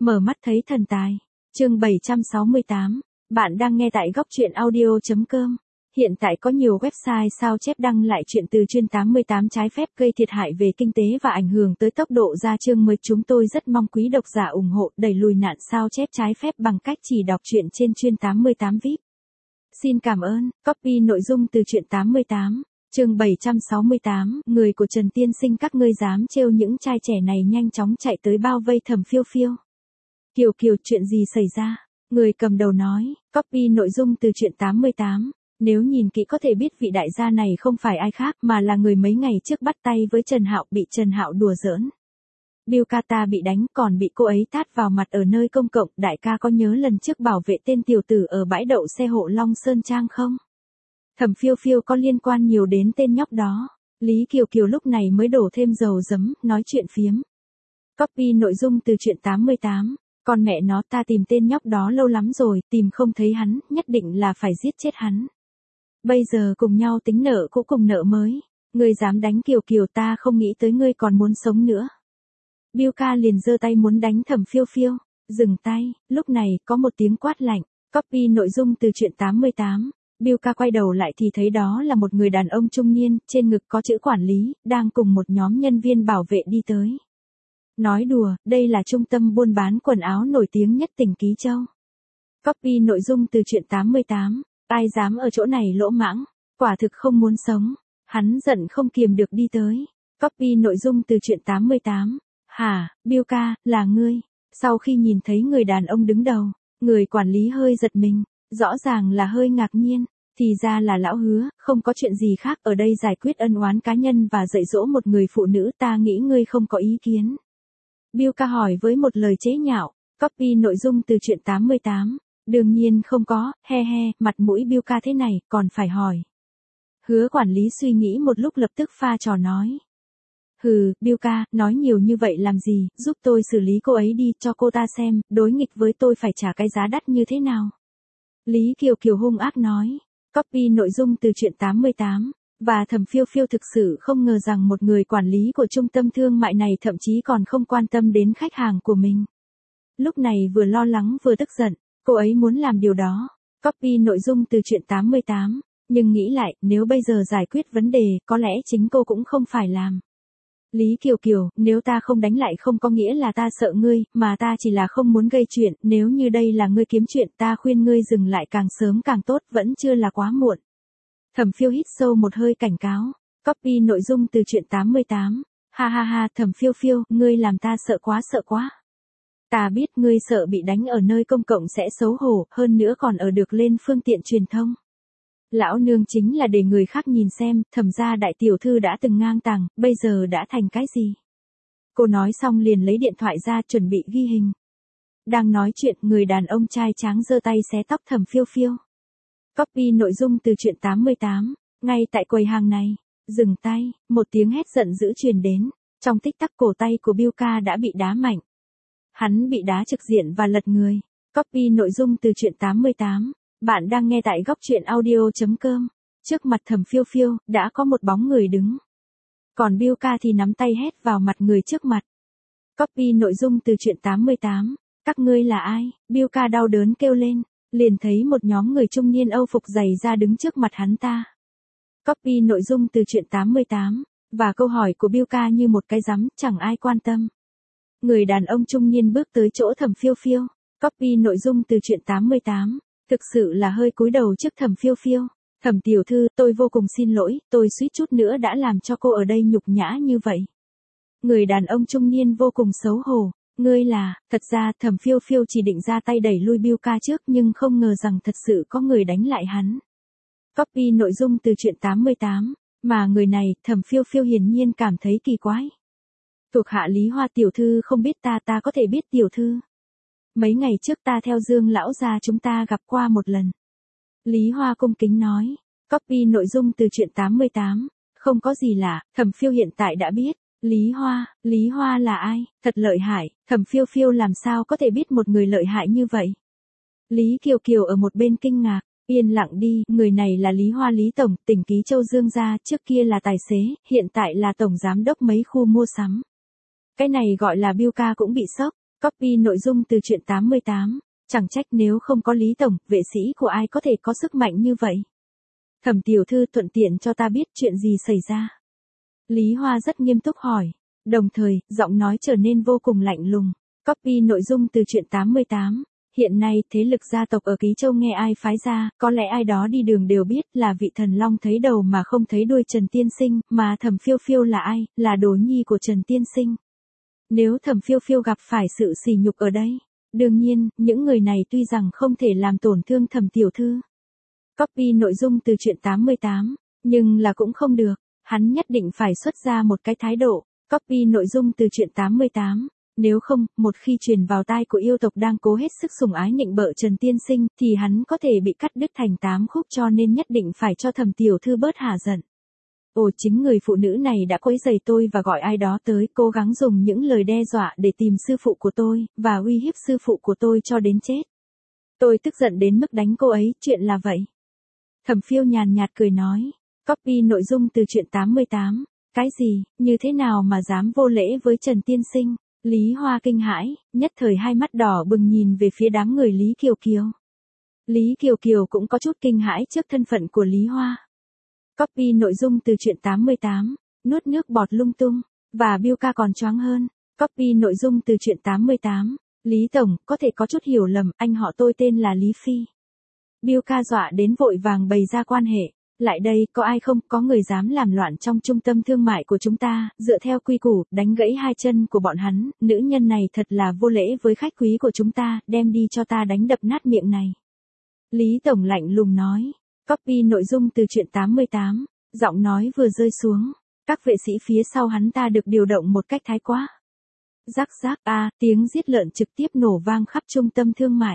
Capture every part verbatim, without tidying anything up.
Mở mắt thấy thần tài. Chương bảy trăm sáu mươi tám. Bạn đang nghe tại góc truyện audio chấm com. Hiện tại có nhiều website sao chép đăng lại chuyện từ chuyên tám mươi tám trái phép gây thiệt hại về kinh tế và ảnh hưởng tới tốc độ ra chương mới. Chúng tôi rất mong quý độc giả ủng hộ đẩy lùi nạn sao chép trái phép bằng cách chỉ đọc truyện trên chuyên tám mươi tám vi ai pi. Xin cảm ơn. Copy nội dung từ truyện tám mươi tám. Chương bảy trăm sáu mươi tám. Người của Trần Tiên Sinh, các ngươi dám trêu những trai trẻ này, nhanh chóng chạy tới bao vây Thẩm Phiêu Phiêu. Kiều Kiều, chuyện gì xảy ra? Người cầm đầu nói. Copy nội dung từ truyện tám mươi tám. Nếu nhìn kỹ có thể biết vị đại gia này không phải ai khác mà là người mấy ngày trước bắt tay với Trần Hạo, bị Trần Hạo đùa giỡn. Bill Carter bị đánh còn bị cô ấy tát vào mặt ở nơi công cộng. Đại ca có nhớ lần trước bảo vệ tên tiểu tử ở bãi đậu xe hộ Long Sơn Trang không? Thẩm Phiêu Phiêu có liên quan nhiều đến tên nhóc đó. Lý Kiều Kiều lúc này mới đổ thêm dầu giấm, nói chuyện phiếm. Copy nội dung từ truyện tám mươi tám. Con mẹ nó, ta tìm tên nhóc đó lâu lắm rồi, tìm không thấy hắn, nhất định là phải giết chết hắn. Bây giờ cùng nhau tính nợ cũ cùng nợ mới. Ngươi dám đánh Kiều Kiều, ta không nghĩ tới ngươi còn muốn sống nữa. Bill ca liền giơ tay muốn đánh Thẩm Phiêu Phiêu. Dừng tay. Lúc này có một tiếng quát lạnh. Copy nội dung từ truyện tám mươi tám. Bill ca quay đầu lại thì thấy đó là một người đàn ông trung niên, trên ngực có chữ quản lý, đang cùng một nhóm nhân viên bảo vệ đi tới. Nói đùa, đây là trung tâm buôn bán quần áo nổi tiếng nhất tỉnh Ký Châu. Copy nội dung từ truyện tám mươi tám. Ai dám ở chỗ này lỗ mãng, quả thực không muốn sống. Hắn giận không kiềm được đi tới. Copy nội dung từ truyện tám mươi tám. Hả, Bill ca, là ngươi? Sau khi nhìn thấy người đàn ông đứng đầu, người quản lý hơi giật mình, rõ ràng là hơi ngạc nhiên. Thì ra là lão Hứa, không có chuyện gì khác ở đây, giải quyết ân oán cá nhân và dạy dỗ một người phụ nữ, ta nghĩ ngươi không có ý kiến. Bill ca hỏi với một lời chế nhạo. Copy nội dung từ truyện tám mươi tám. Đương nhiên không có, he he, mặt mũi Bill ca thế này, còn phải hỏi. Hứa quản lý suy nghĩ một lúc lập tức pha trò nói. Hừ, Bill ca, nói nhiều như vậy làm gì, giúp tôi xử lý cô ấy đi, cho cô ta xem, đối nghịch với tôi phải trả cái giá đắt như thế nào. Lý Kiều Kiều hung ác nói. Copy nội dung từ truyện tám mươi tám. Và Thẩm Phiêu Phiêu thực sự không ngờ rằng một người quản lý của trung tâm thương mại này thậm chí còn không quan tâm đến khách hàng của mình. Lúc này vừa lo lắng vừa tức giận, cô ấy muốn làm điều đó. Copy nội dung từ truyện tám mươi tám. Nhưng nghĩ lại, nếu bây giờ giải quyết vấn đề, có lẽ chính cô cũng không phải làm. Lý Kiều Kiều, nếu ta không đánh lại không có nghĩa là ta sợ ngươi, mà ta chỉ là không muốn gây chuyện. Nếu như đây là ngươi kiếm chuyện, ta khuyên ngươi dừng lại càng sớm càng tốt, vẫn chưa là quá muộn. Thẩm Phiêu hít sâu một hơi cảnh cáo. Copy nội dung từ truyện tám mươi tám. Ha ha ha, Thẩm Phiêu Phiêu, ngươi làm ta sợ quá sợ quá. Ta biết ngươi sợ bị đánh ở nơi công cộng sẽ xấu hổ, hơn nữa còn ở được lên phương tiện truyền thông. Lão nương chính là để người khác nhìn xem, Thẩm gia đại tiểu thư đã từng ngang tàng, bây giờ đã thành cái gì. Cô nói xong liền lấy điện thoại ra chuẩn bị ghi hình. Đang nói chuyện, người đàn ông trai tráng giơ tay xé tóc Thẩm Phiêu Phiêu. Copy nội dung từ truyện tám mươi tám. Ngay tại quầy hàng này. Dừng tay, một tiếng hét giận dữ truyền đến. Trong tích tắc cổ tay của Bill ca đã bị đá mạnh. Hắn bị đá trực diện và lật người. Copy nội dung từ truyện tám mươi tám. Bạn đang nghe tại góc truyện audio chấm com. Trước mặt Thẩm Phiêu Phiêu, đã có một bóng người đứng. Còn Bill ca thì nắm tay hét vào mặt người trước mặt. Copy nội dung từ truyện tám mươi tám. Các ngươi là ai? Bill ca đau đớn kêu lên. Liền thấy một nhóm người trung niên Âu phục dày ra đứng trước mặt hắn ta. Copy nội dung từ truyện tám mươi tám. Và câu hỏi của Bill ca như một cái rắm, chẳng ai quan tâm. Người đàn ông trung niên bước tới chỗ Thẩm Phiêu Phiêu. Copy nội dung từ truyện tám mươi tám. Thực sự là hơi cúi đầu trước Thẩm Phiêu Phiêu. Thẩm tiểu thư, tôi vô cùng xin lỗi, tôi suýt chút nữa đã làm cho cô ở đây nhục nhã như vậy. Người đàn ông trung niên vô cùng xấu hổ. Ngươi là, thật ra Thẩm Phiêu Phiêu chỉ định ra tay đẩy lui Bill ca trước nhưng không ngờ rằng thật sự có người đánh lại hắn. Copy nội dung từ truyện tám mươi tám. Mà người này, Thẩm Phiêu Phiêu hiển nhiên cảm thấy kỳ quái. Thuộc hạ Lý Hoa tiểu thư không biết ta, ta có thể biết tiểu thư. Mấy ngày trước ta theo Dương lão gia chúng ta gặp qua một lần. Lý Hoa cung kính nói. Copy nội dung từ truyện tám mươi tám. Không có gì lạ, Thẩm Phiêu hiện tại đã biết. Lý Hoa, Lý Hoa là ai? Thật lợi hại, Thẩm Phiêu Phiêu làm sao có thể biết một người lợi hại như vậy? Lý Kiều Kiều ở một bên kinh ngạc, yên lặng đi, người này là Lý Hoa Lý Tổng, tỉnh Ký Châu Dương gia, trước kia là tài xế, hiện tại là tổng giám đốc mấy khu mua sắm. Cái này gọi là Bill ca cũng bị sốc, Copy nội dung từ truyện tám mươi tám. Chẳng trách nếu không có Lý Tổng, vệ sĩ của ai có thể có sức mạnh như vậy. Thẩm tiểu thư thuận tiện cho ta biết chuyện gì xảy ra. Lý Hoa rất nghiêm túc hỏi. Đồng thời, giọng nói trở nên vô cùng lạnh lùng. Copy nội dung từ truyện tám mươi tám. Hiện nay, thế lực gia tộc ở Ký Châu nghe ai phái ra, có lẽ ai đó đi đường đều biết là vị thần long thấy đầu mà không thấy đuôi Trần Tiên Sinh, mà Thẩm Phiêu Phiêu là ai, là đồ nhi của Trần Tiên Sinh. Nếu Thẩm Phiêu Phiêu gặp phải sự sỉ nhục ở đây, đương nhiên, những người này tuy rằng không thể làm tổn thương Thẩm tiểu thư. Copy nội dung từ truyện tám mươi tám, nhưng là cũng không được, hắn nhất định phải xuất ra một cái thái độ. Copy nội dung từ truyện tám mươi tám. Nếu không, một khi truyền vào tai của yêu tộc đang cố hết sức sủng ái nịnh bợ Trần Tiên Sinh, thì hắn có thể bị cắt đứt thành tám khúc, cho nên nhất định phải cho Thẩm tiểu thư bớt hả giận. Ồ, chính người phụ nữ này đã quấy rầy tôi và gọi ai đó tới, cố gắng dùng những lời đe dọa để tìm sư phụ của tôi, và uy hiếp sư phụ của tôi cho đến chết. Tôi tức giận đến mức đánh cô ấy, chuyện là vậy. Thẩm Phiêu nhàn nhạt cười nói. Copy nội dung từ truyện tám mươi tám. Cái gì, như thế nào mà dám vô lễ với Trần Tiên Sinh? Lý Hoa kinh hãi, nhất thời hai mắt đỏ bừng nhìn về phía đám người Lý Kiều Kiều. Lý Kiều Kiều cũng có chút kinh hãi trước thân phận của Lý Hoa. Copy nội dung từ truyện tám mươi tám, nuốt nước bọt lung tung, và Biêu ca còn choáng hơn. Copy nội dung từ truyện tám mươi tám, Lý Tổng, có thể có chút hiểu lầm, anh họ tôi tên là Lý Phi. Biêu ca dọa đến vội vàng bày ra quan hệ. Lại đây, có ai không, có người dám làm loạn trong trung tâm thương mại của chúng ta, dựa theo quy củ, đánh gãy hai chân của bọn hắn, nữ nhân này thật là vô lễ với khách quý của chúng ta, đem đi cho ta đánh đập nát miệng này. Lý Tổng lạnh lùng nói. Copy nội dung từ truyện tám mươi tám, giọng nói vừa rơi xuống, các vệ sĩ phía sau hắn ta được điều động một cách thái quá. Rắc rắc a, tiếng giết lợn trực tiếp nổ vang khắp trung tâm thương mại.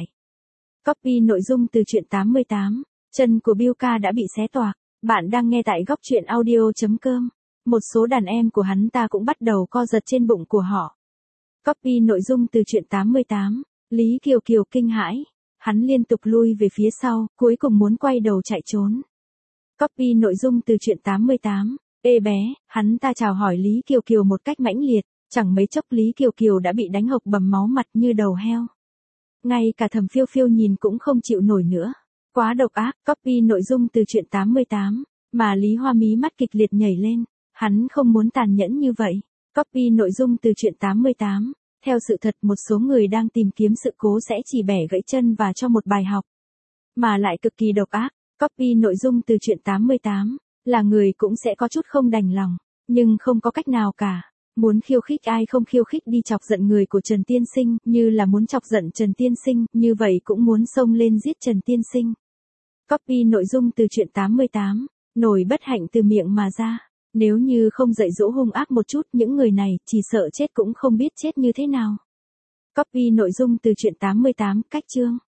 Copy nội dung từ truyện tám mươi tám, chân của Biêu ca đã bị xé toạc. Bạn đang nghe tại góc truyện audio chấm com. Một số đàn em của hắn ta cũng bắt đầu co giật trên bụng của họ. Copy nội dung từ truyện tám mươi tám, Lý Kiều Kiều kinh hãi. Hắn liên tục lui về phía sau, cuối cùng muốn quay đầu chạy trốn. Copy nội dung từ truyện tám mươi tám. Ê bé, hắn ta chào hỏi Lý Kiều Kiều một cách mãnh liệt, chẳng mấy chốc Lý Kiều Kiều đã bị đánh hộc bầm máu mặt như đầu heo. Ngay cả Thẩm Phiêu Phiêu nhìn cũng không chịu nổi nữa. Quá độc ác. Copy nội dung từ truyện tám mươi tám, mà Lý Hoa mí mắt kịch liệt nhảy lên, hắn không muốn tàn nhẫn như vậy. Copy nội dung từ truyện tám mươi tám. Theo sự thật, một số người đang tìm kiếm sự cố sẽ chỉ bẻ gãy chân và cho một bài học, mà lại cực kỳ độc ác. Copy nội dung từ truyện tám mươi tám, là người cũng sẽ có chút không đành lòng, nhưng không có cách nào cả. Muốn khiêu khích ai không khiêu khích đi chọc giận người của Trần Tiên Sinh, như là muốn chọc giận Trần Tiên Sinh, như vậy cũng muốn xông lên giết Trần Tiên Sinh. Copy nội dung từ truyện tám mươi tám, nổi bất hạnh từ miệng mà ra. Nếu như không dạy dỗ hung ác một chút, những người này chỉ sợ chết cũng không biết chết như thế nào. Copy nội dung từ truyện tám mươi tám, cách chương.